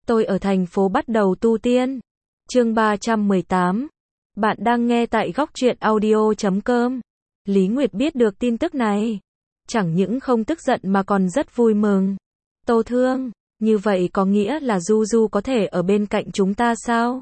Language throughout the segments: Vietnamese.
Tôi ở thành phố bắt đầu tu tiên. Chương 318. Bạn đang nghe tại góc truyện audio.com. Lý Nguyệt biết được tin tức này, chẳng những không tức giận mà còn rất vui mừng. Tô Thương, như vậy có nghĩa là Du Du có thể ở bên cạnh chúng ta sao?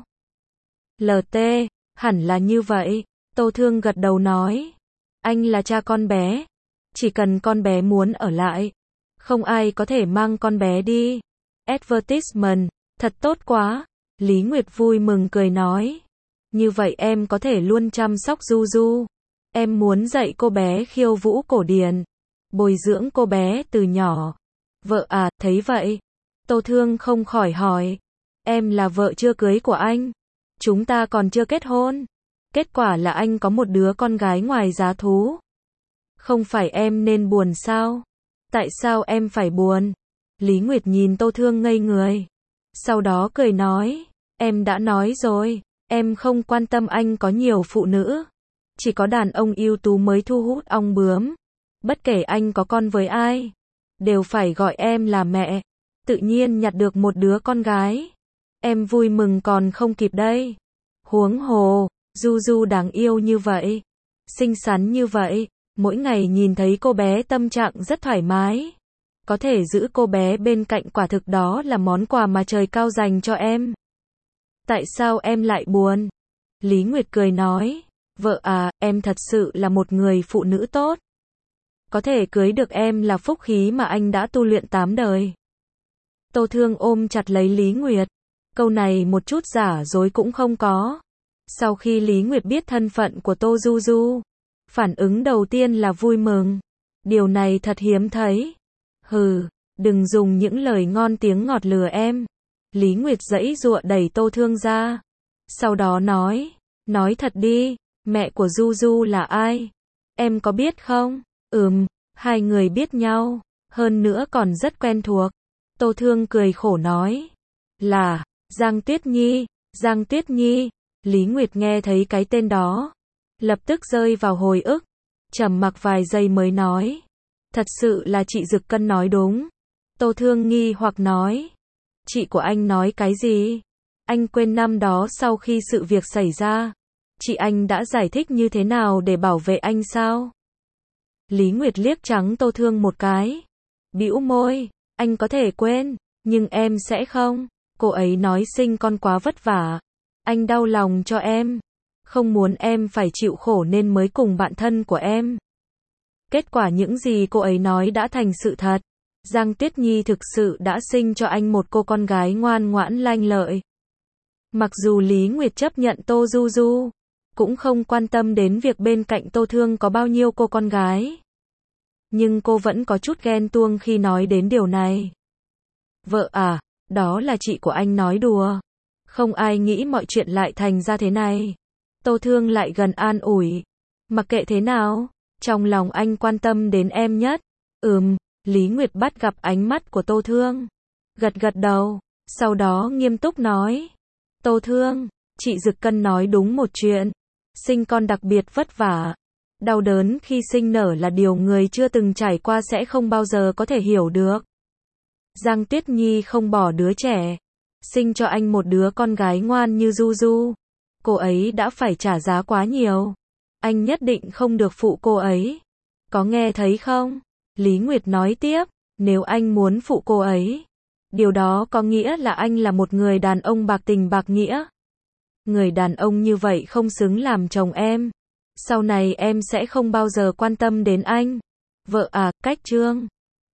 LT, hẳn là như vậy. Tô Thương gật đầu nói. Anh là cha con bé. Chỉ cần con bé muốn ở lại, không ai có thể mang con bé đi. Advertisement, thật tốt quá. Lý Nguyệt vui mừng cười nói. Như vậy em có thể luôn chăm sóc Du Du. Em muốn dạy cô bé khiêu vũ cổ điển, bồi dưỡng cô bé từ nhỏ. Vợ à, thấy vậy? Tô Thương không khỏi hỏi. Em là vợ chưa cưới của anh. Chúng ta còn chưa kết hôn. Kết quả là anh có một đứa con gái ngoài giá thú. Không phải em nên buồn sao? Tại sao em phải buồn? Lý Nguyệt nhìn Tô Thương ngây người. Sau đó cười nói. Em đã nói rồi, em không quan tâm anh có nhiều phụ nữ. Chỉ có đàn ông ưu tú mới thu hút ong bướm. Bất kể anh có con với ai, đều phải gọi em là mẹ. Tự nhiên nhặt được một đứa con gái, em vui mừng còn không kịp đây. Huống hồ, Du Du đáng yêu như vậy, xinh xắn như vậy, mỗi ngày nhìn thấy cô bé tâm trạng rất thoải mái. Có thể giữ cô bé bên cạnh quả thực đó là món quà mà trời cao dành cho em. Tại sao em lại buồn? Lý Nguyệt cười nói. Vợ à, em thật sự là một người phụ nữ tốt. Có thể cưới được em là phúc khí mà anh đã tu luyện 8 đời. Tô Thương ôm chặt lấy Lý Nguyệt. Câu này một chút giả dối cũng không có. Sau khi Lý Nguyệt biết thân phận của Tô Du Du, phản ứng đầu tiên là vui mừng. Điều này thật hiếm thấy. Hừ, đừng dùng những lời ngon tiếng ngọt lừa em. Lý Nguyệt giãy giụa đẩy Tô Thương ra. Sau đó nói thật đi, mẹ của Du Du là ai? Em có biết không? Hai người biết nhau, hơn nữa còn rất quen thuộc. Tô Thương cười khổ nói. Là, Giang Tuyết Nhi, Giang Tuyết Nhi. Lý Nguyệt nghe thấy cái tên đó, lập tức rơi vào hồi ức, trầm mặc vài giây mới nói. Thật sự là chị Dực Cân nói đúng. Tô Thương nghi hoặc nói. Chị của anh nói cái gì? Anh quên năm đó sau khi sự việc xảy ra, chị anh đã giải thích như thế nào để bảo vệ anh sao? Lý Nguyệt liếc trắng Tô Thương một cái, bĩu môi, anh có thể quên, nhưng em sẽ không. Cô ấy nói sinh con quá vất vả, anh đau lòng cho em, không muốn em phải chịu khổ nên mới cùng bạn thân của em. Kết quả những gì cô ấy nói đã thành sự thật. Giang Tuyết Nhi thực sự đã sinh cho anh một cô con gái ngoan ngoãn lanh lợi. Mặc dù Lý Nguyệt chấp nhận Tô Du Du, cũng không quan tâm đến việc bên cạnh Tô Thương có bao nhiêu cô con gái, nhưng cô vẫn có chút ghen tuông khi nói đến điều này. Vợ à, đó là chị của anh nói đùa. Không ai nghĩ mọi chuyện lại thành ra thế này. Tô Thương lại gần an ủi. Mặc kệ thế nào, trong lòng anh quan tâm đến em nhất. Lý Nguyệt bắt gặp ánh mắt của Tô Thương, gật gật đầu, sau đó nghiêm túc nói. Tô Thương, chị Dực Cân nói đúng một chuyện. Sinh con đặc biệt vất vả. Đau đớn khi sinh nở là điều người chưa từng trải qua sẽ không bao giờ có thể hiểu được. Giang Tuyết Nhi không bỏ đứa trẻ, sinh cho anh một đứa con gái ngoan như Du Du. Cô ấy đã phải trả giá quá nhiều. Anh nhất định không được phụ cô ấy. Có nghe thấy không? Lý Nguyệt nói tiếp, nếu anh muốn phụ cô ấy, điều đó có nghĩa là anh là một người đàn ông bạc tình bạc nghĩa. Người đàn ông như vậy không xứng làm chồng em. Sau này em sẽ không bao giờ quan tâm đến anh. Vợ à, cách chương